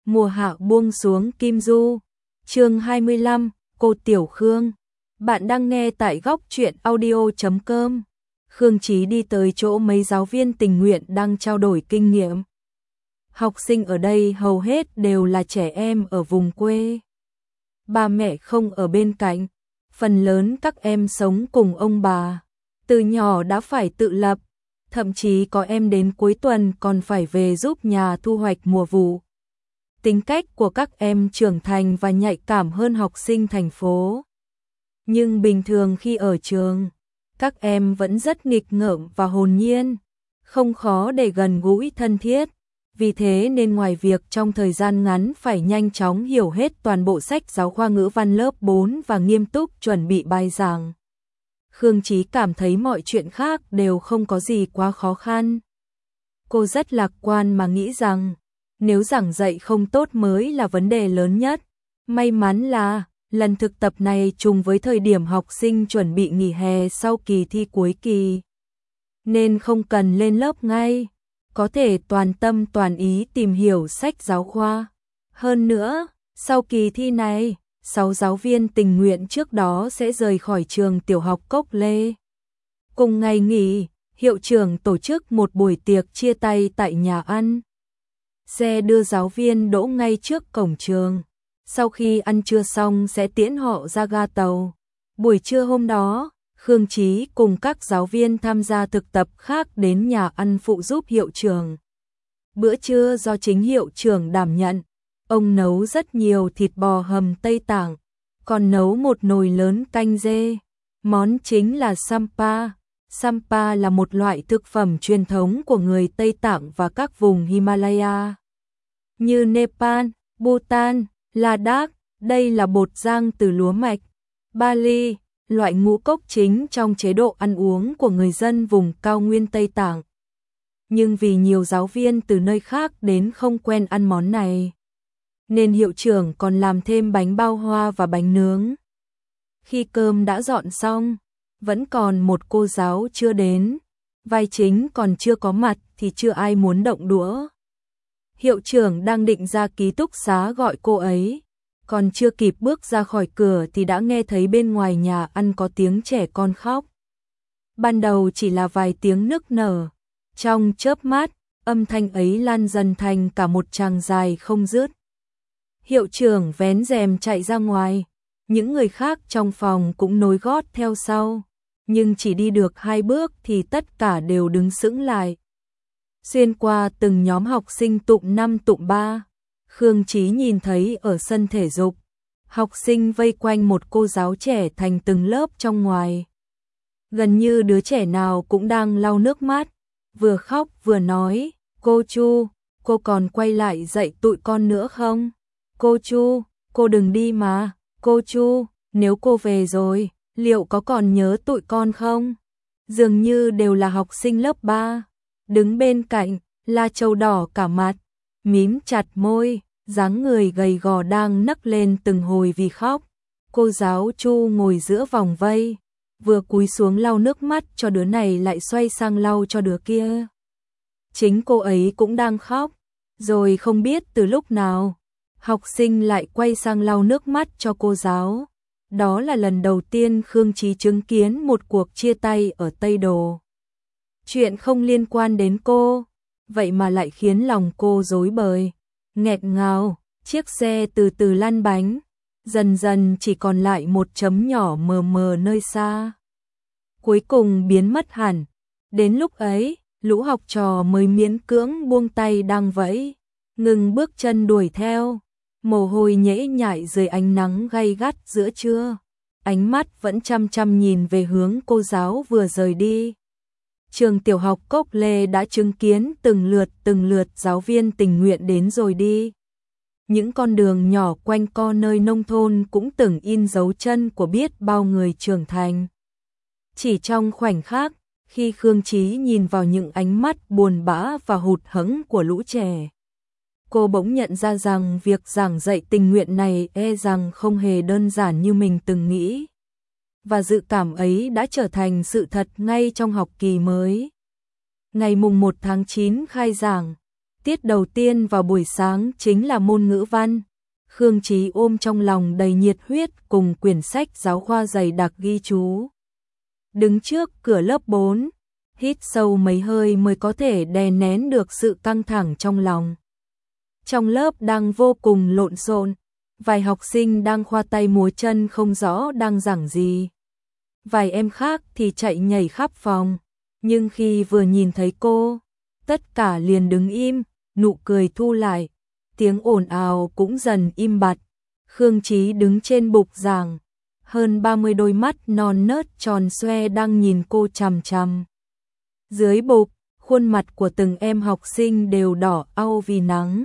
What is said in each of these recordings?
Mùa hạ buông xuống Kim Du. Chương 25, cô Tiểu Khương. Bạn đang nghe tại góc truyện audio.com. Khương Chí đi tới chỗ mấy giáo viên tình nguyện đang trao đổi kinh nghiệm. Học sinh ở đây hầu hết đều là trẻ em ở vùng quê. Ba mẹ không ở bên cạnh, phần lớn các em sống cùng ông bà. Từ nhỏ đã phải tự lập, thậm chí có em đến cuối tuần còn phải về giúp nhà thu hoạch mùa vụ. Tính cách của các em trưởng thành và nhạy cảm hơn học sinh thành phố. Nhưng bình thường khi ở trường, các em vẫn rất nghịch ngợm và hồn nhiên, không khó để gần gũi thân thiết. Vì thế nên ngoài việc trong thời gian ngắn phải nhanh chóng hiểu hết toàn bộ sách giáo khoa ngữ văn lớp 4 và nghiêm túc chuẩn bị bài giảng, Khương Chí cảm thấy mọi chuyện khác đều không có gì quá khó khăn. Cô rất lạc quan mà nghĩ rằng nếu giảng dạy không tốt mới là vấn đề lớn nhất. May mắn là lần thực tập này trùng với thời điểm học sinh chuẩn bị nghỉ hè sau kỳ thi cuối kỳ, nên không cần lên lớp ngay, có thể toàn tâm toàn ý tìm hiểu sách giáo khoa. Hơn nữa, sau kỳ thi này, 6 giáo viên tình nguyện trước đó sẽ rời khỏi trường tiểu học Cốc Lê. Cùng ngày nghỉ, hiệu trưởng tổ chức một buổi tiệc chia tay tại nhà ăn. Xe đưa giáo viên đỗ ngay trước cổng trường. Sau khi ăn trưa xong sẽ tiễn họ ra ga tàu. Buổi trưa hôm đó, Khương Chí cùng các giáo viên tham gia thực tập khác đến nhà ăn phụ giúp hiệu trưởng. Bữa trưa do chính hiệu trưởng đảm nhận. Ông nấu rất nhiều thịt bò hầm Tây Tạng, còn nấu một nồi lớn canh dê. Món chính là Sampa. Sampa là một loại thực phẩm truyền thống của người Tây Tạng và các vùng Himalaya như Nepal, Bhutan, Ladakh. Đây là bột rang từ lúa mạch Bali, loại ngũ cốc chính trong chế độ ăn uống của người dân vùng cao nguyên Tây Tạng. Nhưng vì nhiều giáo viên từ nơi khác đến không quen ăn món này, nên hiệu trưởng còn làm thêm bánh bao hoa và bánh nướng. Khi cơm đã dọn xong, vẫn còn một cô giáo chưa đến, vai chính còn chưa có mặt thì chưa ai muốn động đũa. Hiệu trưởng đang định ra ký túc xá gọi cô ấy, còn chưa kịp bước ra khỏi cửa thì đã nghe thấy bên ngoài nhà ăn có tiếng trẻ con khóc. Ban đầu chỉ là vài tiếng nức nở, trong chớp mắt, âm thanh ấy lan dần thành cả một tràng dài không dứt. Hiệu trưởng vén rèm chạy ra ngoài, những người khác trong phòng cũng nối gót theo sau, nhưng chỉ đi được 2 bước thì tất cả đều đứng sững lại. Xuyên qua từng nhóm học sinh tụm 5 tụm 3, Khương Chí nhìn thấy ở sân thể dục, học sinh vây quanh một cô giáo trẻ thành từng lớp trong ngoài. Gần như đứa trẻ nào cũng đang lau nước mắt, vừa khóc vừa nói, cô Chu, cô còn quay lại dạy tụi con nữa không? Cô Chu, cô đừng đi mà, cô Chu, nếu cô về rồi, liệu có còn nhớ tụi con không? Dường như đều là học sinh lớp 3. Đứng bên cạnh, La Châu đỏ cả mặt, mím chặt môi, dáng người gầy gò đang nấc lên từng hồi vì khóc. Cô giáo Chu ngồi giữa vòng vây, vừa cúi xuống lau nước mắt cho đứa này lại xoay sang lau cho đứa kia. Chính cô ấy cũng đang khóc, rồi không biết từ lúc nào, học sinh lại quay sang lau nước mắt cho cô giáo. Đó là lần đầu tiên Khương Chí chứng kiến một cuộc chia tay ở Tây Đồ. Chuyện không liên quan đến cô, vậy mà lại khiến lòng cô rối bời, nghẹt ngào. Chiếc xe từ từ lăn bánh, dần dần chỉ còn lại một chấm nhỏ mờ mờ nơi xa. Cuối cùng biến mất hẳn. Đến lúc ấy, lũ học trò mới miễn cưỡng buông tay đang vẫy, ngừng bước chân đuổi theo. Mồ hôi nhễ nhại dưới ánh nắng gay gắt giữa trưa, ánh mắt vẫn chăm chăm nhìn về hướng cô giáo vừa rời đi. Trường tiểu học Cốc Lê đã chứng kiến từng lượt giáo viên tình nguyện đến rồi đi. Những con đường nhỏ quanh co nơi nông thôn cũng từng in dấu chân của biết bao người trưởng thành. Chỉ trong khoảnh khắc, khi Khương Chí nhìn vào những ánh mắt buồn bã và hụt hẫng của lũ trẻ, cô bỗng nhận ra rằng việc giảng dạy tình nguyện này rằng không hề đơn giản như mình từng nghĩ. Và dự cảm ấy đã trở thành sự thật ngay trong học kỳ mới. Ngày mùng 1 tháng 9 khai giảng, Tiết đầu tiên vào buổi sáng chính là môn ngữ văn. Khương Chí ôm trong lòng đầy nhiệt huyết cùng quyển sách giáo khoa dày đặc ghi chú. Đứng trước cửa lớp 4, hít sâu mấy hơi mới có thể đè nén được sự căng thẳng trong lòng. Trong lớp đang vô cùng lộn xộn, vài học sinh đang khoa tay múa chân không rõ đang giảng gì. Vài em khác thì chạy nhảy khắp phòng, nhưng khi vừa nhìn thấy cô, tất cả liền đứng im, nụ cười thu lại, tiếng ồn ào cũng dần im bặt. Khương Chí đứng trên bục giảng, hơn 30 đôi mắt non nớt tròn xoe đang nhìn cô chằm chằm. Dưới bục, khuôn mặt của từng em học sinh đều đỏ au vì nắng.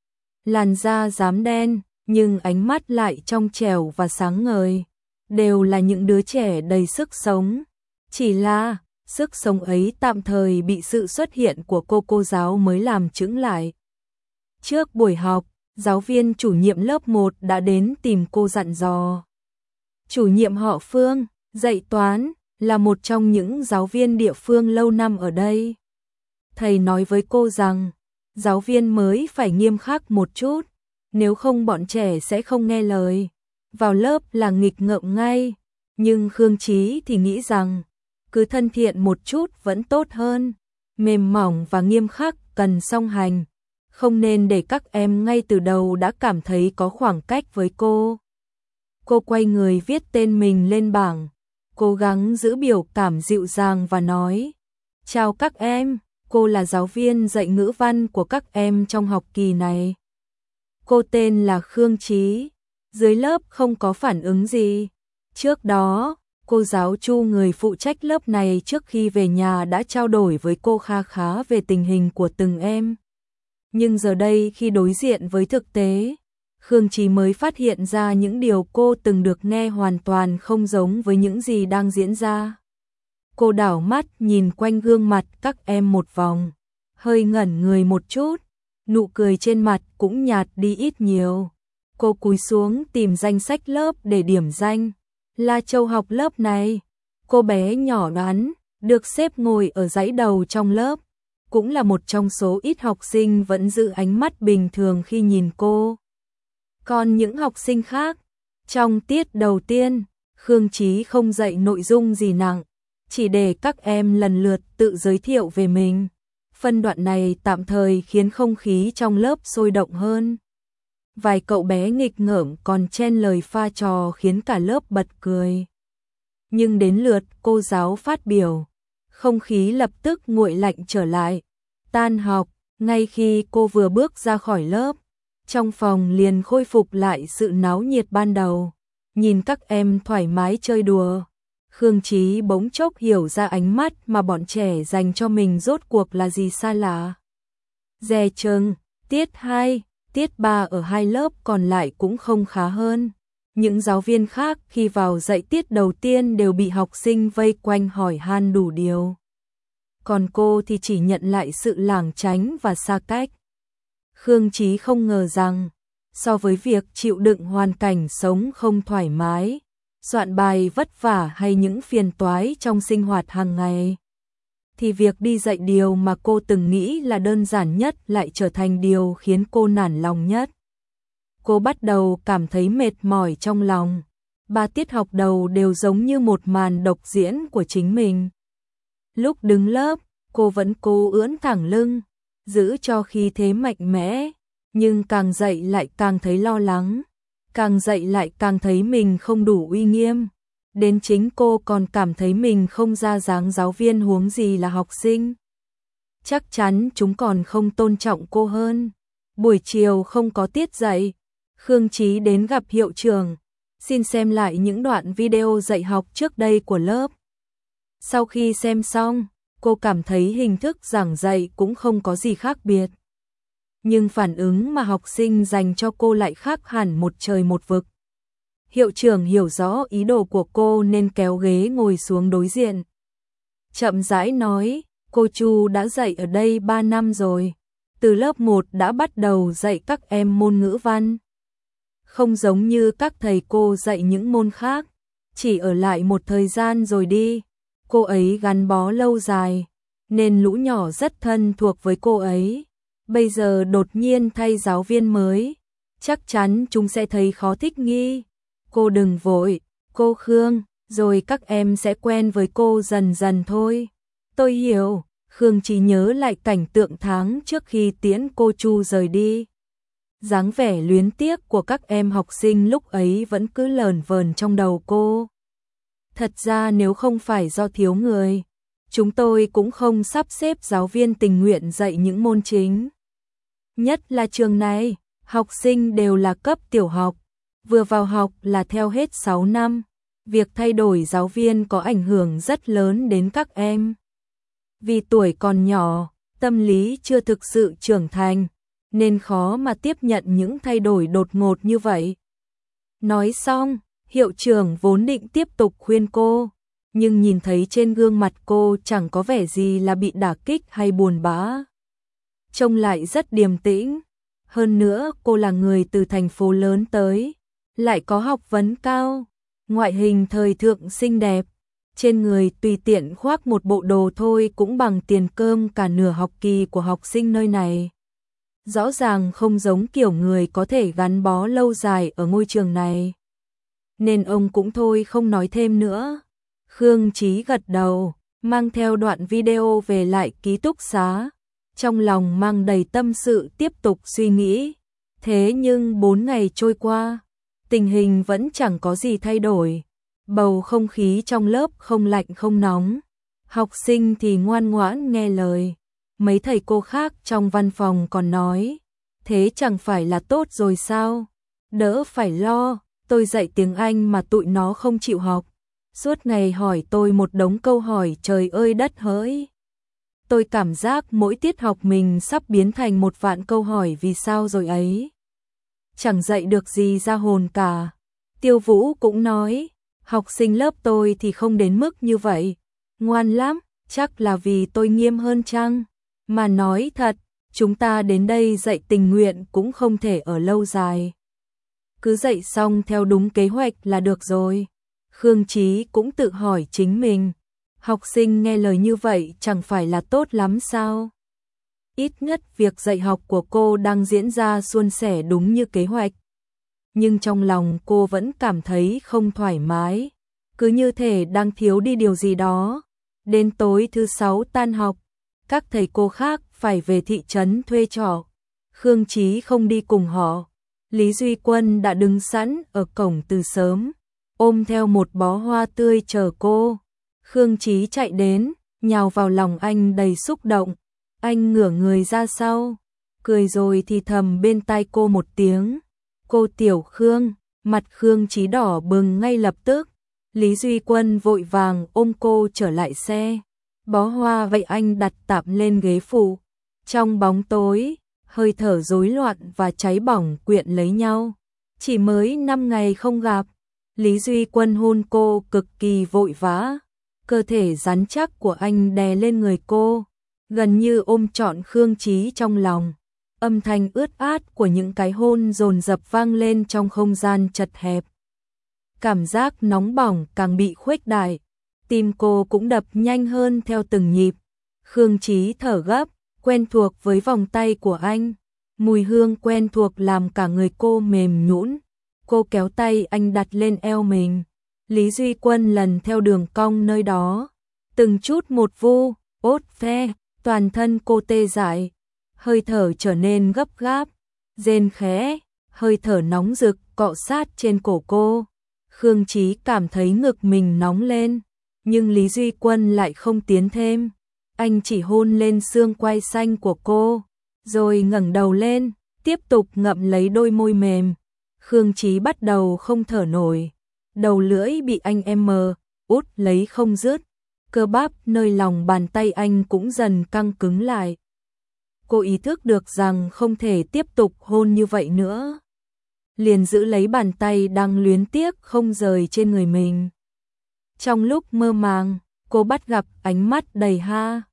Làn da rám đen, nhưng ánh mắt lại trong trẻo và sáng ngời, đều là những đứa trẻ đầy sức sống. Chỉ là, sức sống ấy tạm thời bị sự xuất hiện của cô giáo mới làm chững lại. Trước buổi học, giáo viên chủ nhiệm lớp 1 đã đến tìm cô dặn dò. Chủ nhiệm họ Phương, dạy toán, là một trong những giáo viên địa phương lâu năm ở đây. Thầy nói với cô rằng, giáo viên mới phải nghiêm khắc một chút, nếu không bọn trẻ sẽ không nghe lời. Vào lớp là nghịch ngợm ngay, nhưng Khương Chí thì nghĩ rằng, cứ thân thiện một chút vẫn tốt hơn, mềm mỏng và nghiêm khắc cần song hành, không nên để các em ngay từ đầu đã cảm thấy có khoảng cách với cô. Cô quay người viết tên mình lên bảng, cố gắng giữ biểu cảm dịu dàng và nói: "Chào các em, cô là giáo viên dạy ngữ văn của các em trong học kỳ này." Cô tên là Khương Chí. Dưới lớp không có phản ứng gì. Trước đó, cô giáo Chu, người phụ trách lớp này, trước khi về nhà đã trao đổi với cô khá về tình hình của từng em. Nhưng giờ đây khi đối diện với thực tế, Khương Chí mới phát hiện ra những điều cô từng được nghe hoàn toàn không giống với những gì đang diễn ra. Cô đảo mắt nhìn quanh gương mặt các em một vòng, hơi ngẩn người một chút, nụ cười trên mặt cũng nhạt đi ít nhiều. Cô cúi xuống tìm danh sách lớp để điểm danh. La Châu học lớp này. Cô bé nhỏ đoán, được xếp ngồi ở dãy đầu trong lớp, cũng là một trong số ít học sinh vẫn giữ ánh mắt bình thường khi nhìn cô. Còn những học sinh khác, trong tiết đầu tiên, Khương Chí không dạy nội dung gì nặng, chỉ để các em lần lượt tự giới thiệu về mình. Phân đoạn này tạm thời khiến không khí trong lớp sôi động hơn. Vài cậu bé nghịch ngợm còn chen lời pha trò khiến cả lớp bật cười. Nhưng đến lượt cô giáo phát biểu, không khí lập tức nguội lạnh trở lại. Tan học, ngay khi cô vừa bước ra khỏi lớp, trong phòng liền khôi phục lại sự náo nhiệt ban đầu. Nhìn các em thoải mái chơi đùa, Khương Chí bỗng chốc hiểu ra ánh mắt mà bọn trẻ dành cho mình rốt cuộc là gì xa lạ. Dè chừng, tiết 2, tiết 3 ở hai lớp còn lại cũng không khá hơn. Những giáo viên khác khi vào dạy tiết đầu tiên đều bị học sinh vây quanh hỏi han đủ điều. Còn cô thì chỉ nhận lại sự lảng tránh và xa cách. Khương Chí không ngờ rằng, so với việc chịu đựng hoàn cảnh sống không thoải mái, soạn bài vất vả hay những phiền toái trong sinh hoạt hàng ngày, thì việc đi dạy điều mà cô từng nghĩ là đơn giản nhất lại trở thành điều khiến cô nản lòng nhất. Cô bắt đầu cảm thấy mệt mỏi trong lòng. 3 tiết học đầu đều giống như một màn độc diễn của chính mình. Lúc đứng lớp, cô vẫn cố ưỡn thẳng lưng, giữ cho khí thế mạnh mẽ, nhưng càng dạy lại càng thấy lo lắng, càng dạy lại càng thấy mình không đủ uy nghiêm. Đến chính cô còn cảm thấy mình không ra dáng giáo viên huống gì là học sinh. Chắc chắn chúng còn không tôn trọng cô hơn. Buổi chiều không có tiết dạy, Khương Chí đến gặp hiệu trưởng, xin xem lại những đoạn video dạy học trước đây của lớp. Sau khi xem xong, cô cảm thấy hình thức giảng dạy cũng không có gì khác biệt. Nhưng phản ứng mà học sinh dành cho cô lại khác hẳn một trời một vực. Hiệu trưởng hiểu rõ ý đồ của cô nên kéo ghế ngồi xuống đối diện. Chậm rãi nói, cô Chu đã dạy ở đây 3 năm rồi. Từ lớp 1 đã bắt đầu dạy các em môn ngữ văn. Không giống như các thầy cô dạy những môn khác, chỉ ở lại một thời gian rồi đi. Cô ấy gắn bó lâu dài, nên lũ nhỏ rất thân thuộc với cô ấy. Bây giờ đột nhiên thay giáo viên mới, chắc chắn chúng sẽ thấy khó thích nghi. Cô đừng vội, cô Khương, rồi các em sẽ quen với cô dần dần thôi. Tôi hiểu. Khương Chí nhớ lại cảnh tượng tháng trước khi tiễn cô Chu rời đi. Dáng vẻ luyến tiếc của các em học sinh lúc ấy vẫn cứ lờn vờn trong đầu cô. Thật ra nếu không phải do thiếu người, chúng tôi cũng không sắp xếp giáo viên tình nguyện dạy những môn chính. Nhất là trường này, học sinh đều là cấp tiểu học, vừa vào học là theo hết 6 năm. Việc thay đổi giáo viên có ảnh hưởng rất lớn đến các em. Vì tuổi còn nhỏ, tâm lý chưa thực sự trưởng thành, nên khó mà tiếp nhận những thay đổi đột ngột như vậy. Nói xong, hiệu trưởng vốn định tiếp tục khuyên cô, nhưng nhìn thấy trên gương mặt cô chẳng có vẻ gì là bị đả kích hay buồn bã. Trông lại rất điềm tĩnh, hơn nữa cô là người từ thành phố lớn tới, lại có học vấn cao, ngoại hình thời thượng xinh đẹp. Trên người tùy tiện khoác một bộ đồ thôi cũng bằng tiền cơm cả nửa học kỳ của học sinh nơi này. Rõ ràng không giống kiểu người có thể gắn bó lâu dài ở ngôi trường này. Nên ông cũng thôi không nói thêm nữa. Khương Chí gật đầu, mang theo đoạn video về lại ký túc xá. Trong lòng mang đầy tâm sự tiếp tục suy nghĩ. Thế nhưng 4 ngày trôi qua, tình hình vẫn chẳng có gì thay đổi. Bầu không khí trong lớp không lạnh không nóng, học sinh thì ngoan ngoãn nghe lời. Mấy thầy cô khác trong văn phòng còn nói, thế chẳng phải là tốt rồi sao? Đỡ phải lo, tôi dạy tiếng Anh mà tụi nó không chịu học. Suốt ngày hỏi tôi một đống câu hỏi trời ơi đất hỡi. Tôi cảm giác mỗi tiết học mình sắp biến thành một vạn câu hỏi vì sao rồi ấy. Chẳng dạy được gì ra hồn cả. Tiêu Vũ cũng nói, học sinh lớp tôi thì không đến mức như vậy. Ngoan lắm, chắc là vì tôi nghiêm hơn chăng? Mà nói thật, chúng ta đến đây dạy tình nguyện cũng không thể ở lâu dài. Cứ dạy xong theo đúng kế hoạch là được rồi. Khương Chí cũng tự hỏi chính mình, học sinh nghe lời như vậy chẳng phải là tốt lắm sao? Ít nhất việc dạy học của cô đang diễn ra suôn sẻ đúng như kế hoạch. Nhưng trong lòng cô vẫn cảm thấy không thoải mái, cứ như thể đang thiếu đi điều gì đó. Đến tối thứ 6 tan học, các thầy cô khác phải về thị trấn thuê trọ. Khương Chí không đi cùng họ. Lý Duy Quân đã đứng sẵn ở cổng từ sớm, ôm theo một bó hoa tươi chờ cô. Khương Chí chạy đến, nhào vào lòng anh đầy xúc động. Anh ngửa người ra sau, cười rồi thì thầm bên tai cô một tiếng. Cô Tiểu Khương, mặt Khương Chí đỏ bừng ngay lập tức. Lý Duy Quân vội vàng ôm cô trở lại xe. Bó hoa vậy anh đặt tạm lên ghế phụ. Trong bóng tối, hơi thở rối loạn và cháy bỏng quyện lấy nhau. Chỉ mới 5 ngày không gặp, Lý Duy Quân hôn cô cực kỳ vội vã. Cơ thể rắn chắc của anh đè lên người cô, gần như ôm trọn Khương Chí trong lòng. Âm thanh ướt át của những cái hôn dồn dập vang lên trong không gian chật hẹp. Cảm giác nóng bỏng càng bị khuếch đại, tim cô cũng đập nhanh hơn theo từng nhịp. Khương Chí thở gấp, quen thuộc với vòng tay của anh, mùi hương quen thuộc làm cả người cô mềm nhũn. Cô kéo tay anh đặt lên eo mình. Lý Duy Quân lần theo đường cong nơi đó, từng chút một vu, ốt ve, toàn thân cô tê dại, hơi thở trở nên gấp gáp, rên khẽ, hơi thở nóng rực cọ sát trên cổ cô. Khương Chí cảm thấy ngực mình nóng lên, nhưng Lý Duy Quân lại không tiến thêm. Anh chỉ hôn lên xương quai xanh của cô, rồi ngẩng đầu lên, tiếp tục ngậm lấy đôi môi mềm. Khương Chí bắt đầu không thở nổi, đầu lưỡi bị anh út lấy không dứt, cơ bắp nơi lòng bàn tay anh cũng dần căng cứng lại. Cô ý thức được rằng không thể tiếp tục hôn như vậy nữa, liền giữ lấy bàn tay đang luyến tiếc không rời trên người mình. Trong lúc mơ màng, cô bắt gặp ánh mắt đầy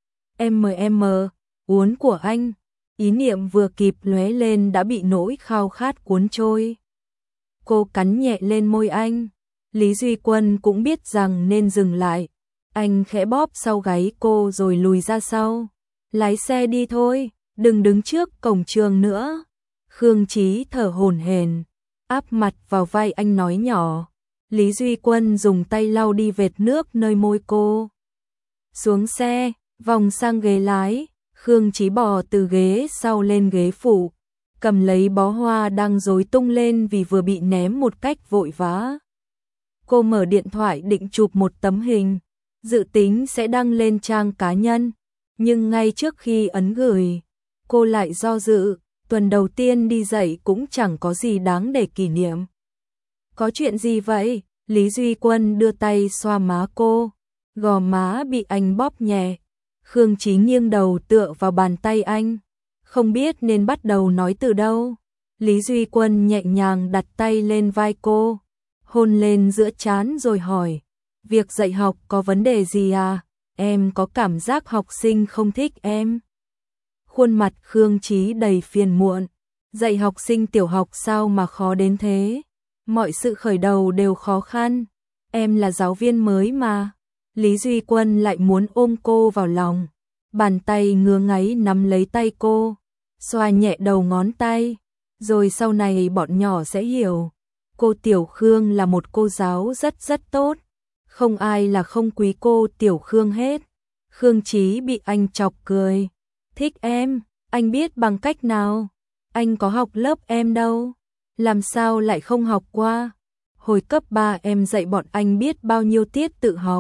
uốn của anh, ý niệm vừa kịp lóe lên đã bị nỗi khao khát cuốn trôi. Cô cắn nhẹ lên môi anh, Lý Duy Quân cũng biết rằng nên dừng lại. Anh khẽ bóp sau gáy cô rồi lùi ra sau. Lái xe đi thôi, đừng đứng trước cổng trường nữa. Khương Chí thở hổn hển, áp mặt vào vai anh nói nhỏ. Lý Duy Quân dùng tay lau đi vệt nước nơi môi cô. Xuống xe, vòng sang ghế lái, Khương Chí bò từ ghế sau lên ghế phụ, cầm lấy bó hoa đang rối tung lên vì vừa bị ném một cách vội vã. Cô mở điện thoại định chụp một tấm hình, dự tính sẽ đăng lên trang cá nhân, nhưng ngay trước khi ấn gửi, cô lại do dự, tuần đầu tiên đi dạy cũng chẳng có gì đáng để kỷ niệm. Có chuyện gì vậy? Lý Duy Quân đưa tay xoa má cô, gò má bị anh bóp nhẹ. Khương Chí nghiêng đầu tựa vào bàn tay anh, không biết nên bắt đầu nói từ đâu. Lý Duy Quân nhẹ nhàng đặt tay lên vai cô, hôn lên giữa trán rồi hỏi, việc dạy học có vấn đề gì à? Em có cảm giác học sinh không thích em. Khuôn mặt Khương Chí đầy phiền muộn, dạy học sinh tiểu học sao mà khó đến thế? Mọi sự khởi đầu đều khó khăn, em là giáo viên mới mà. Lý Duy Quân lại muốn ôm cô vào lòng, bàn tay ngứa ngáy nắm lấy tay cô, xoa nhẹ đầu ngón tay, rồi sau này bọn nhỏ sẽ hiểu. Cô Tiểu Khương là một cô giáo rất tốt, không ai là không quý cô Tiểu Khương hết. Khương Chí bị anh chọc cười. Thích em, anh biết bằng cách nào? Anh có học lớp em đâu, làm sao lại không học qua? Hồi cấp 3 em dạy bọn anh biết bao nhiêu tiết tự học.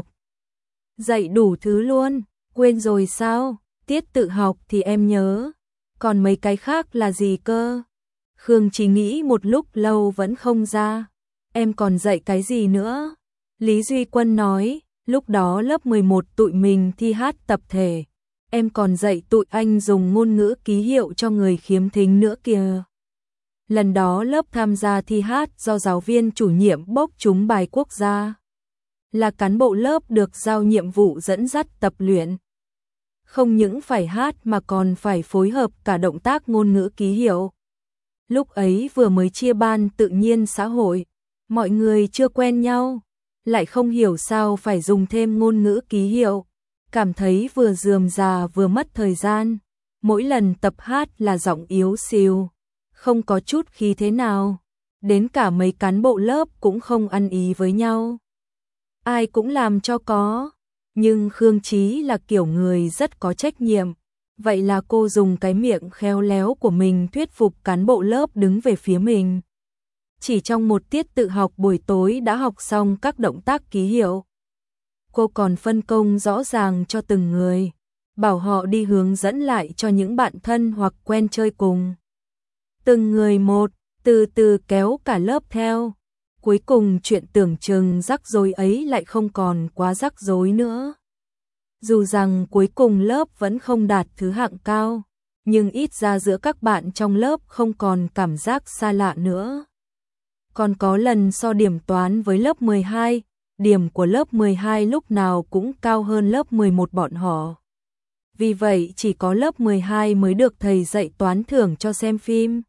Dạy đủ thứ luôn, quên rồi sao? Tiết tự học thì em nhớ, còn mấy cái khác là gì cơ? Khương chỉ nghĩ một lúc lâu vẫn không ra. Em còn dạy cái gì nữa? Lý Duy Quân nói, lúc đó lớp 11 tụi mình thi hát tập thể. Em còn dạy tụi anh dùng ngôn ngữ ký hiệu cho người khiếm thính nữa kìa. Lần đó lớp tham gia thi hát do giáo viên chủ nhiệm bốc trúng bài quốc gia. Là cán bộ lớp được giao nhiệm vụ dẫn dắt tập luyện. Không những phải hát mà còn phải phối hợp cả động tác ngôn ngữ ký hiệu. Lúc ấy vừa mới chia ban tự nhiên xã hội, mọi người chưa quen nhau, lại không hiểu sao phải dùng thêm ngôn ngữ ký hiệu, cảm thấy vừa rườm rà vừa mất thời gian. Mỗi lần tập hát là giọng yếu xìu, không có chút khí thế nào, đến cả mấy cán bộ lớp cũng không ăn ý với nhau. Ai cũng làm cho có, nhưng Khương Chí là kiểu người rất có trách nhiệm, vậy là cô dùng cái miệng khéo léo của mình thuyết phục cán bộ lớp đứng về phía mình. Chỉ trong một tiết tự học buổi tối đã học xong các động tác ký hiệu. Cô còn phân công rõ ràng cho từng người, bảo họ đi hướng dẫn lại cho những bạn thân hoặc quen chơi cùng. Từng người một, từ từ kéo cả lớp theo. Cuối cùng chuyện tưởng chừng rắc rối ấy lại không còn quá rắc rối nữa. Dù rằng cuối cùng lớp vẫn không đạt thứ hạng cao, nhưng ít ra giữa các bạn trong lớp không còn cảm giác xa lạ nữa. Còn có lần so điểm toán với lớp 12, điểm của lớp 12 lúc nào cũng cao hơn lớp 11 bọn họ. Vì vậy chỉ có lớp 12 mới được thầy dạy toán thưởng cho xem phim.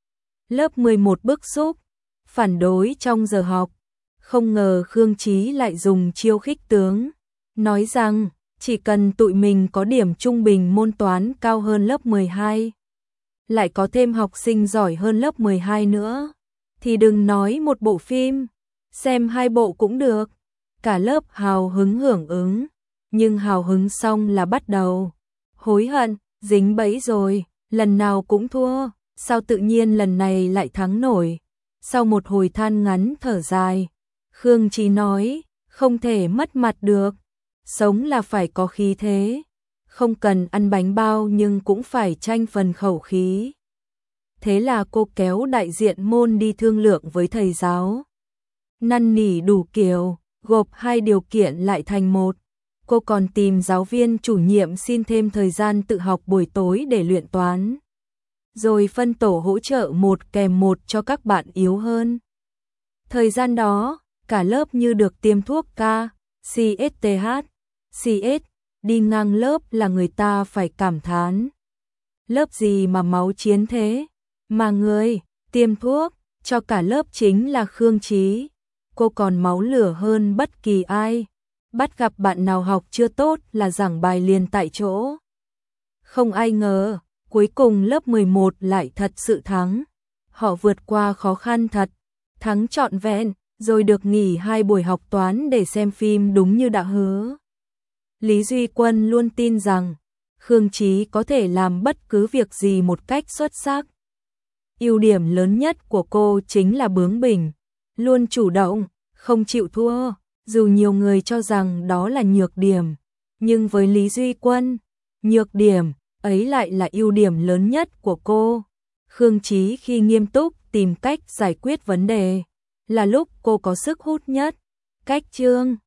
Lớp 11 bức xúc, phản đối trong giờ học. Không ngờ Khương Chí lại dùng chiêu khích tướng, nói rằng chỉ cần tụi mình có điểm trung bình môn toán cao hơn lớp 12, lại có thêm học sinh giỏi hơn lớp 12 nữa, thì đừng nói một bộ phim, xem 2 bộ cũng được. Cả lớp hào hứng hưởng ứng, nhưng hào hứng xong là bắt đầu hối hận, dính bẫy rồi, lần nào cũng thua, sao tự nhiên lần này lại thắng nổi. Sau một hồi than ngắn thở dài, Khương Chí nói, không thể mất mặt được, sống là phải có khí thế, không cần ăn bánh bao nhưng cũng phải tranh phần khẩu khí. Thế là cô kéo đại diện môn đi thương lượng với thầy giáo. Năn nỉ đủ kiểu, gộp 2 điều kiện lại thành một. Cô còn tìm giáo viên chủ nhiệm xin thêm thời gian tự học buổi tối để luyện toán. Rồi phân tổ hỗ trợ 1 kèm 1 cho các bạn yếu hơn. Thời gian đó, cả lớp như được tiêm thuốc ca, CSTH, CS, đi ngang lớp là người ta phải cảm thán. Lớp gì mà máu chiến thế, mà người tiêm thuốc cho cả lớp chính là Khương Chí. Cô còn máu lửa hơn bất kỳ ai, bắt gặp bạn nào học chưa tốt là giảng bài liền tại chỗ. Không ai ngờ, Cuối cùng lớp 11 lại thật sự thắng. Họ vượt qua khó khăn thật, thắng trọn vẹn, rồi được nghỉ 2 buổi học toán để xem phim đúng như đã hứa. Lý Duy Quân luôn tin rằng Khương Chí có thể làm bất cứ việc gì một cách xuất sắc. Ưu điểm lớn nhất của cô chính là bướng bỉnh, luôn chủ động, không chịu thua, dù nhiều người cho rằng đó là nhược điểm, nhưng với Lý Duy Quân, nhược điểm ấy lại là ưu điểm lớn nhất của cô. Khương Chí khi nghiêm túc tìm cách giải quyết vấn đề là lúc cô có sức hút nhất. Cách chương